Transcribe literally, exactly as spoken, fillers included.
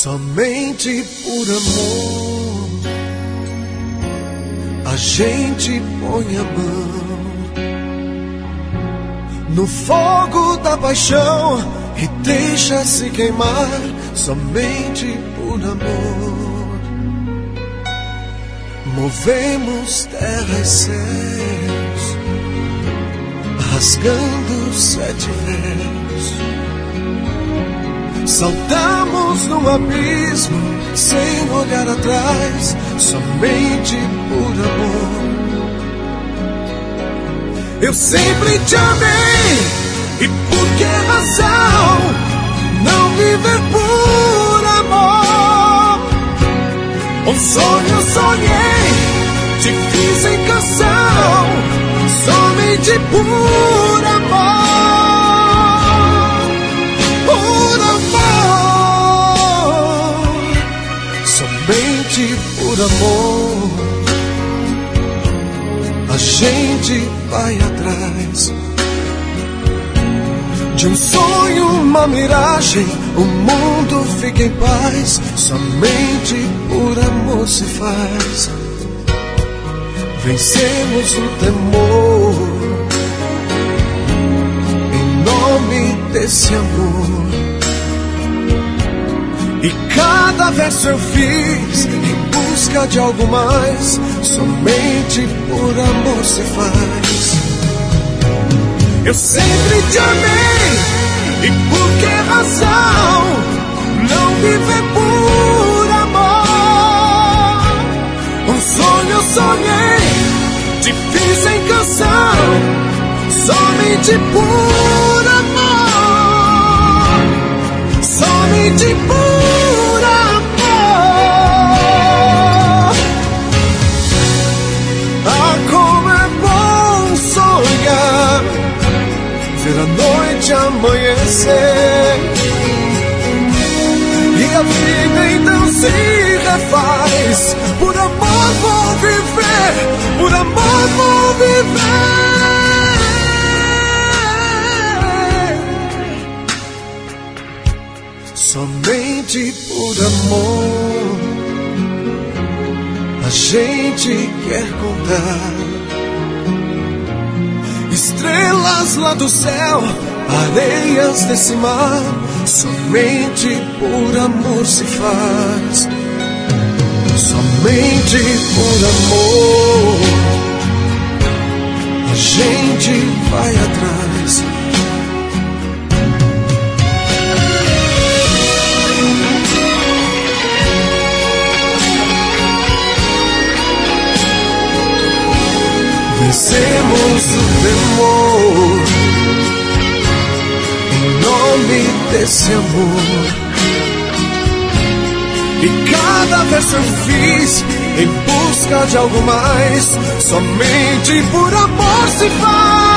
Somente por amor a gente põe a mão no fogo da paixão e deixa se queimar. Somente por amor movemos terra e céus, rasgando sete véus. Saltamos no abismo sem olhar atrás, somente por amor. Eu sempre te amei, e por que razão não viver por amor? Um sonho sonhei, te fiz em canção, somente por amor. Por amor, somente por amor a gente vai atrás de um sonho, uma miragem. O mundo fica em paz, somente por amor se faz. Vencemos o temor em nome desse amor. E cada verso eu fiz em busca de algo mais, somente por amor se faz. Eu sempre te amei, e por que razão não viver por amor? Um sonho sonhei, te fiz em canção, somente por amor, somente por amor. Ah, como é bom sonhar, ver a noite amanhecer, e a vida então se refaz. Por amor vou viver, por amor vou viver. Somente por amor a gente quer contar estrelas lá do céu, areias desse mar. Somente por amor se faz, somente por amor a gente vai atrás. Vencemos o temor em nome desse amor. E cada verso eu fiz em busca de algo mais, somente por amor se faz.